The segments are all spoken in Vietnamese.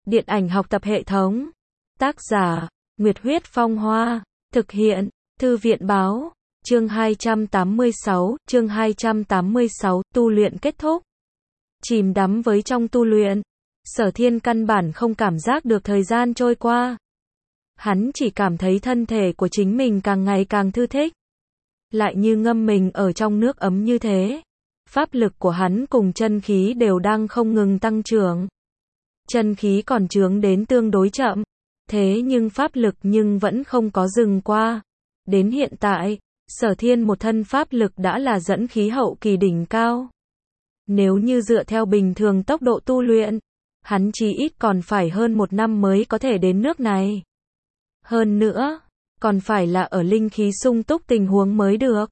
Điện ảnh học tập hệ thống. Tác giả, Nguyệt Huyết Phong Hoa. Thực hiện, Thư viện Báo. Chương 286, tu luyện kết thúc. Chìm đắm với trong tu luyện, Sở Thiên căn bản không cảm giác được thời gian trôi qua. Hắn chỉ cảm thấy thân thể của chính mình càng ngày càng thư thích. Lại như ngâm mình ở trong nước ấm như thế. Pháp lực của hắn cùng chân khí đều đang không ngừng tăng trưởng. Chân khí còn chướng đến tương đối chậm. Thế nhưng pháp lực nhưng vẫn không có dừng qua. Đến hiện tại, Sở Thiên một thân pháp lực đã là dẫn khí hậu kỳ đỉnh cao. Nếu như dựa theo bình thường tốc độ tu luyện, hắn chí ít còn phải hơn 1 năm mới có thể đến nước này. Hơn nữa, còn phải là ở linh khí sung túc tình huống mới được.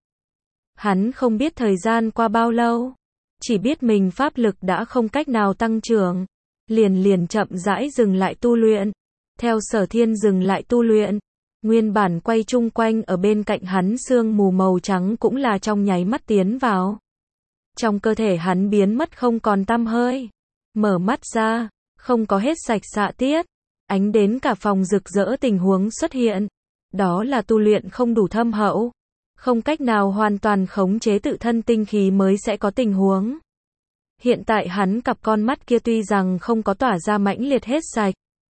Hắn không biết thời gian qua bao lâu, chỉ biết mình pháp lực đã không cách nào tăng trưởng, liền chậm rãi dừng lại tu luyện. Theo Sở Thiên dừng lại tu luyện, nguyên bản quay chung quanh ở bên cạnh hắn sương mù màu trắng cũng là trong nháy mắt tiến vào. Trong cơ thể hắn biến mất không còn tăm hơi. Mở mắt ra, không có hết sạch xạ tiết, ánh đến cả phòng rực rỡ tình huống xuất hiện. Đó là tu luyện không đủ thâm hậu, không cách nào hoàn toàn khống chế tự thân tinh khí mới sẽ có tình huống. Hiện tại hắn cặp con mắt kia tuy rằng không có tỏa ra mãnh liệt hết sạch,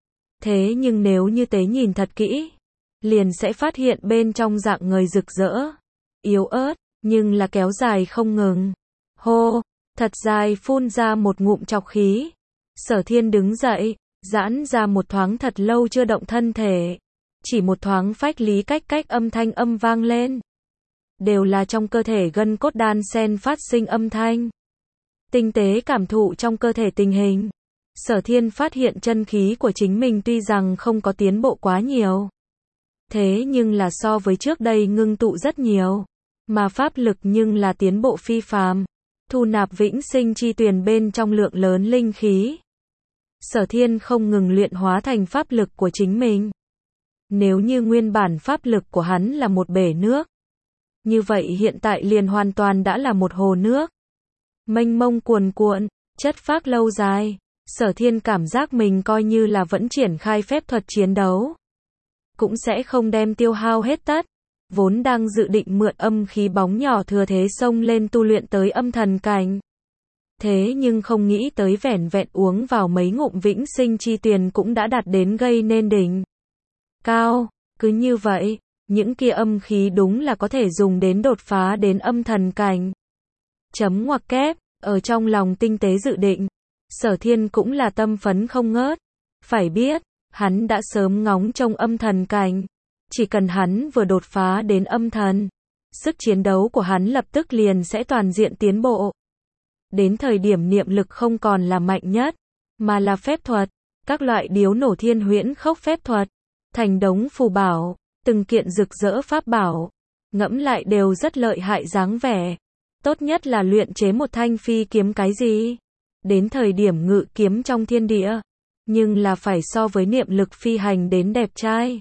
thế nhưng nếu như tế nhìn thật kỹ, liền sẽ phát hiện bên trong dạng người rực rỡ, yếu ớt, nhưng là kéo dài không ngừng. Hô, thật dài phun ra một ngụm trọc khí. Sở Thiên đứng dậy, giãn ra một thoáng thật lâu chưa động thân thể. Chỉ một thoáng phách lý cách âm thanh âm vang lên. Đều là trong cơ thể gân cốt đan sen phát sinh âm thanh. Tinh tế cảm thụ trong cơ thể tình hình. Sở Thiên phát hiện chân khí của chính mình tuy rằng không có tiến bộ quá nhiều. Thế nhưng là so với trước đây ngưng tụ rất nhiều. Mà pháp lực nhưng là tiến bộ phi phàm. Thu nạp vĩnh sinh chi tuyền bên trong lượng lớn linh khí. Sở Thiên không ngừng luyện hóa thành pháp lực của chính mình. Nếu như nguyên bản pháp lực của hắn là một bể nước, như vậy hiện tại liền hoàn toàn đã là một hồ nước. Mênh mông cuồn cuộn, chất phác lâu dài. Sở Thiên cảm giác mình coi như là vẫn triển khai phép thuật chiến đấu, cũng sẽ không đem tiêu hao hết tất. Vốn đang dự định mượn âm khí bóng nhỏ thừa thế xông lên tu luyện tới âm thần cảnh. Thế nhưng không nghĩ tới vẻn vẹn uống vào mấy ngụm vĩnh sinh chi tuyền cũng đã đạt đến gây nên đỉnh cao. Cứ như vậy, những kia âm khí đúng là có thể dùng đến đột phá đến âm thần cảnh. Chấm ngoặc kép, ở trong lòng tinh tế dự định, Sở Thiên cũng là tâm phấn không ngớt. Phải biết, hắn đã sớm ngóng trông âm thần cảnh. Chỉ cần hắn vừa đột phá đến âm thần, sức chiến đấu của hắn lập tức liền sẽ toàn diện tiến bộ. Đến thời điểm niệm lực không còn là mạnh nhất, mà là phép thuật, các loại điếu nổ thiên huyễn khốc phép thuật, thành đống phù bảo, từng kiện rực rỡ pháp bảo, ngẫm lại đều rất lợi hại dáng vẻ. Tốt nhất là luyện chế một thanh phi kiếm cái gì, đến thời điểm ngự kiếm trong thiên địa, nhưng là phải so với niệm lực phi hành đến đẹp trai.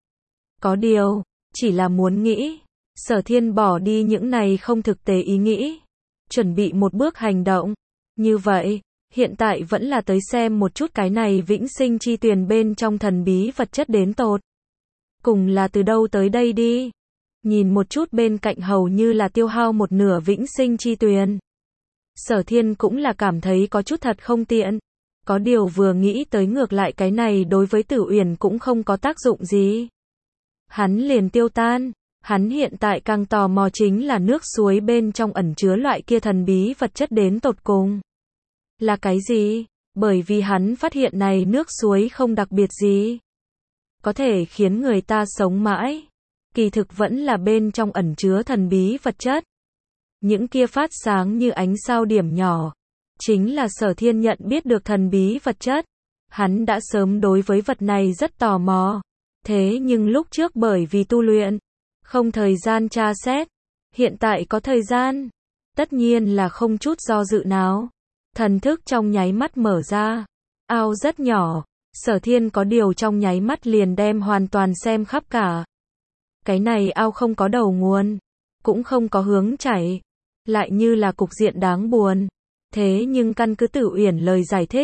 Có điều, chỉ là muốn nghĩ, Sở Thiên bỏ đi những này không thực tế ý nghĩ, chuẩn bị một bước hành động. Như vậy, hiện tại vẫn là tới xem một chút cái này vĩnh sinh chi tuyền bên trong thần bí vật chất đến tột cùng là từ đâu tới đây đi. Nhìn một chút bên cạnh hầu như là tiêu hao một nửa vĩnh sinh chi tuyền. Sở Thiên cũng là cảm thấy có chút thật không tiện. Có điều vừa nghĩ tới ngược lại cái này đối với Tử Uyển cũng không có tác dụng gì. Hắn liền tiêu tan. Hắn hiện tại càng tò mò chính là nước suối bên trong ẩn chứa loại kia thần bí vật chất đến tột cùng là cái gì? Bởi vì hắn phát hiện này nước suối không đặc biệt gì, có thể khiến người ta sống mãi. Kỳ thực vẫn là bên trong ẩn chứa thần bí vật chất. Những kia phát sáng như ánh sao điểm nhỏ, chính là Sở Thiên nhận biết được thần bí vật chất. Hắn đã sớm đối với vật này rất tò mò. Thế nhưng lúc trước bởi vì tu luyện, không thời gian tra xét. Hiện tại có thời gian, tất nhiên là không chút do dự nào. Thần thức trong nháy mắt mở ra. Ao rất nhỏ, Sở Thiên có điều trong nháy mắt liền đem hoàn toàn xem khắp cả. Cái này ao không có đầu nguồn, cũng không có hướng chảy, lại như là cục diện đáng buồn. Thế nhưng căn cứ Tử Uyển lời giải thích,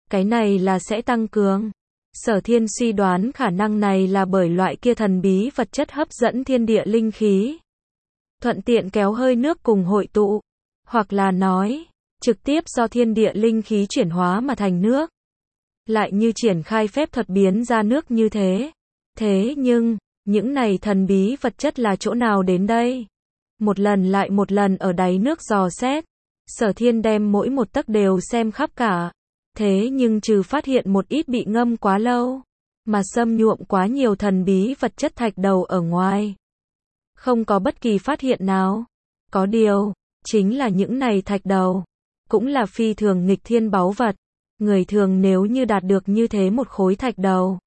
Cái này là sẽ tăng cường. Sở Thiên suy đoán khả năng này là bởi loại kia thần bí vật chất hấp dẫn thiên địa linh khí, thuận tiện kéo hơi nước cùng hội tụ, hoặc là nói, trực tiếp do thiên địa linh khí chuyển hóa mà thành nước. Lại như triển khai phép thuật biến ra nước như thế. Thế nhưng, những này thần bí vật chất là chỗ nào đến đây? Một lần lại một lần ở đáy nước dò xét, Sở Thiên đem mỗi một tấc đều xem khắp cả. Thế nhưng trừ phát hiện một ít bị ngâm quá lâu, mà xâm nhuộm quá nhiều thần bí vật chất thạch đầu ở ngoài, không có bất kỳ phát hiện nào. Có điều, chính là những này thạch đầu, cũng là phi thường nghịch thiên báu vật. Người thường nếu như đạt được như thế một khối thạch đầu,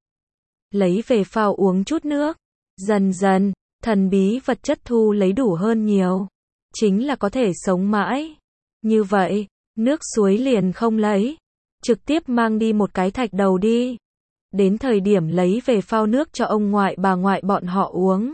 lấy về phao uống chút nước, dần dần, thần bí vật chất thu lấy đủ hơn nhiều, chính là có thể sống mãi. Như vậy, nước suối liền không lấy, trực tiếp mang đi một cái thạch đầu đi. Đến thời điểm lấy về phao nước cho ông ngoại bà ngoại bọn họ uống.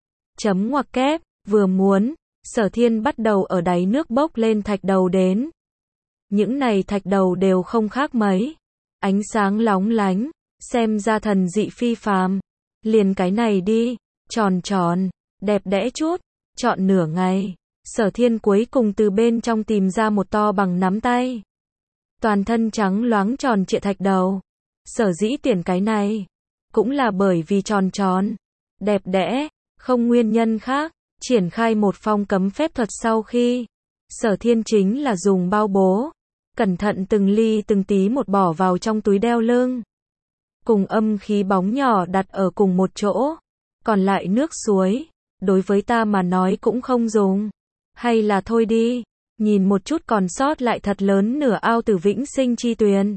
Chấm ngoặc kép, vừa muốn, Sở Thiên bắt đầu ở đáy nước bốc lên thạch đầu đến. Những này thạch đầu đều không khác mấy, ánh sáng lóng lánh, xem ra thần dị phi phàm. Liền cái này đi, tròn tròn, đẹp đẽ chút, chọn nửa ngày, Sở Thiên cuối cùng từ bên trong tìm ra một to bằng nắm tay, toàn thân trắng loáng tròn trịa thạch đầu. Sở dĩ tuyển cái này, cũng là bởi vì tròn tròn, đẹp đẽ, không nguyên nhân khác. Triển khai một phong cấm phép thuật sau khi, Sở Thiên chính là dùng bao bố, cẩn thận từng ly từng tí một bỏ vào trong túi đeo lưng, cùng âm khí bóng nhỏ đặt ở cùng một chỗ. Còn lại nước suối, đối với ta mà nói cũng không dùng. Hay là thôi đi, nhìn một chút còn sót lại thật lớn nửa ao Tử Vĩnh Sinh chi tuyền.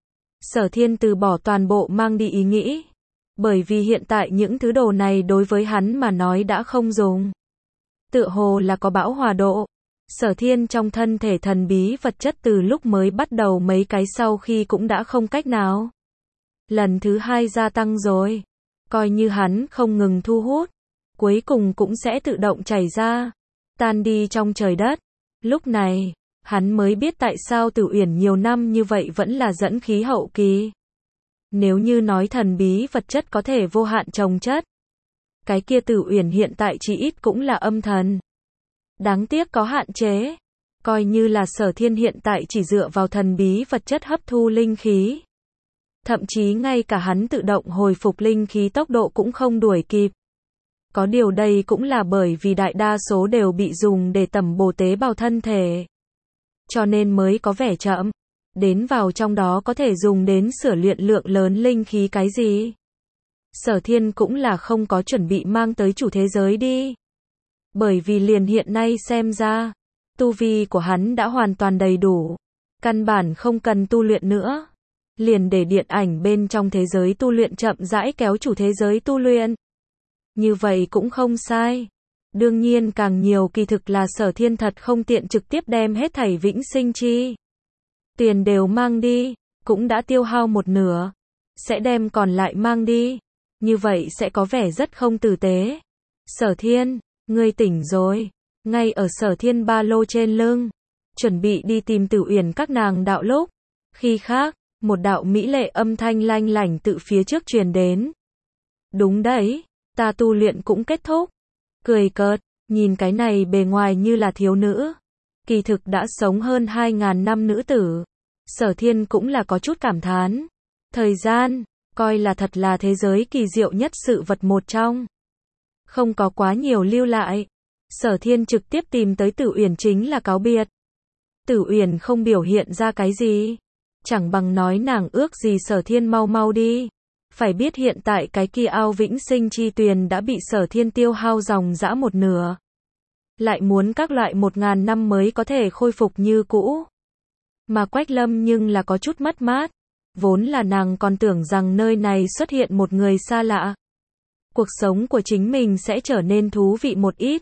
Sở Thiên từ bỏ toàn bộ mang đi ý nghĩ, bởi vì hiện tại những thứ đồ này đối với hắn mà nói đã không dùng. Tựa hồ là có bão hòa độ. Sở Thiên trong thân thể thần bí vật chất từ lúc mới bắt đầu mấy cái sau khi cũng đã không cách nào. Lần thứ hai gia tăng rồi. Coi như hắn không ngừng thu hút, cuối cùng cũng sẽ tự động chảy ra, tan đi trong trời đất. Lúc này, hắn mới biết tại sao Tử Uyển nhiều năm như vậy vẫn là dẫn khí hậu kỳ. Nếu như nói thần bí vật chất có thể vô hạn trồng chất, cái kia Tử Uyển hiện tại chỉ ít cũng là âm thần. Đáng tiếc có hạn chế. Coi như là Sở Thiên hiện tại chỉ dựa vào thần bí vật chất hấp thu linh khí, thậm chí ngay cả hắn tự động hồi phục linh khí tốc độ cũng không đuổi kịp. Có điều đây cũng là bởi vì đại đa số đều bị dùng để tẩm bổ tế bào thân thể, cho nên mới có vẻ chậm. Đến vào trong đó có thể dùng đến sửa luyện lượng lớn linh khí cái gì. Sở Thiên cũng là không có chuẩn bị mang tới chủ thế giới đi. Bởi vì liền hiện nay xem ra, tu vi của hắn đã hoàn toàn đầy đủ, căn bản không cần tu luyện nữa. Liền để điện ảnh bên trong thế giới tu luyện chậm rãi kéo chủ thế giới tu luyện. Như vậy cũng không sai. Đương nhiên càng nhiều kỳ thực là Sở Thiên thật không tiện trực tiếp đem hết thảy Vĩnh Sinh chi tiền đều mang đi, cũng đã tiêu hao một nửa, sẽ đem còn lại mang đi. Như vậy sẽ có vẻ rất không tử tế. Sở Thiên, ngươi tỉnh rồi. Ngay ở Sở Thiên ba lô trên lưng, chuẩn bị đi tìm Tử Uyển các nàng đạo lúc, khi khác, một đạo mỹ lệ âm thanh lanh lảnh tự phía trước truyền đến. Đúng đấy, ta tu luyện cũng kết thúc. Cười cợt, nhìn cái này bề ngoài như là thiếu nữ, kỳ thực đã sống hơn 2.000 năm nữ tử. Sở Thiên cũng là có chút cảm thán. Thời gian, coi là thật là thế giới kỳ diệu nhất sự vật một trong. Không có quá nhiều lưu lại. Sở Thiên trực tiếp tìm tới Tử Uyển chính là cáo biệt. Tử Uyển không biểu hiện ra cái gì, chẳng bằng nói nàng ước gì Sở Thiên mau mau đi. Phải biết hiện tại cái kia ao Vĩnh Sinh chi tuyền đã bị Sở Thiên tiêu hao dòng dã một nửa. Lại muốn các loại 1.000 năm mới có thể khôi phục như cũ. Mà Quách Lâm nhưng là có chút mất mát. Vốn là nàng còn tưởng rằng nơi này xuất hiện một người xa lạ, cuộc sống của chính mình sẽ trở nên thú vị một ít.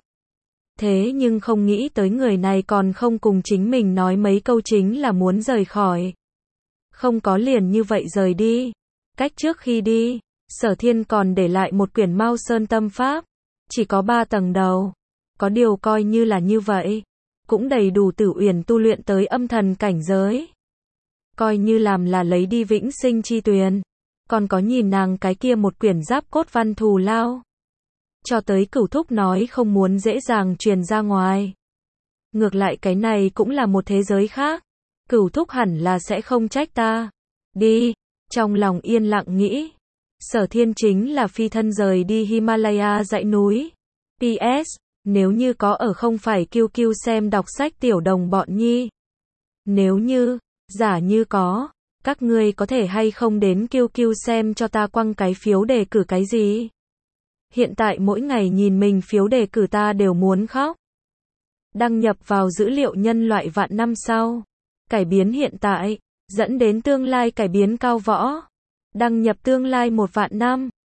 Thế nhưng không nghĩ tới người này còn không cùng chính mình nói mấy câu chính là muốn rời khỏi. Không có liền như vậy rời đi. Cách trước khi đi, Sở Thiên còn để lại một quyển Mao Sơn Tâm Pháp, chỉ có 3 tầng đầu. Có điều coi như là như vậy, cũng đầy đủ Tử Uyển tu luyện tới âm thần cảnh giới. coi như làm là lấy đi vĩnh sinh chi tuyền. Còn có nhìn nàng cái kia một quyển giáp cốt văn thù lao. Cho tới Cửu Thúc nói không muốn dễ dàng truyền ra ngoài. Ngược lại cái này cũng là một thế giới khác. Cửu Thúc hẳn là sẽ không trách ta. Đi, trong lòng yên lặng nghĩ. Sở Thiên chính là phi thân rời đi Himalaya dãy núi. PS, nếu như có ở không phải QQ xem đọc sách tiểu đồng bọn nhi. Nếu như, giả như có, các ngươi có thể hay không đến QQ xem cho ta quăng cái phiếu đề cử cái gì? Hiện tại mỗi ngày nhìn mình phiếu đề cử ta đều muốn khóc. Đăng nhập vào dữ liệu nhân loại vạn năm sau. Cải biến hiện tại, dẫn đến tương lai cải biến cao võ. Đăng nhập tương lai 1 vạn năm.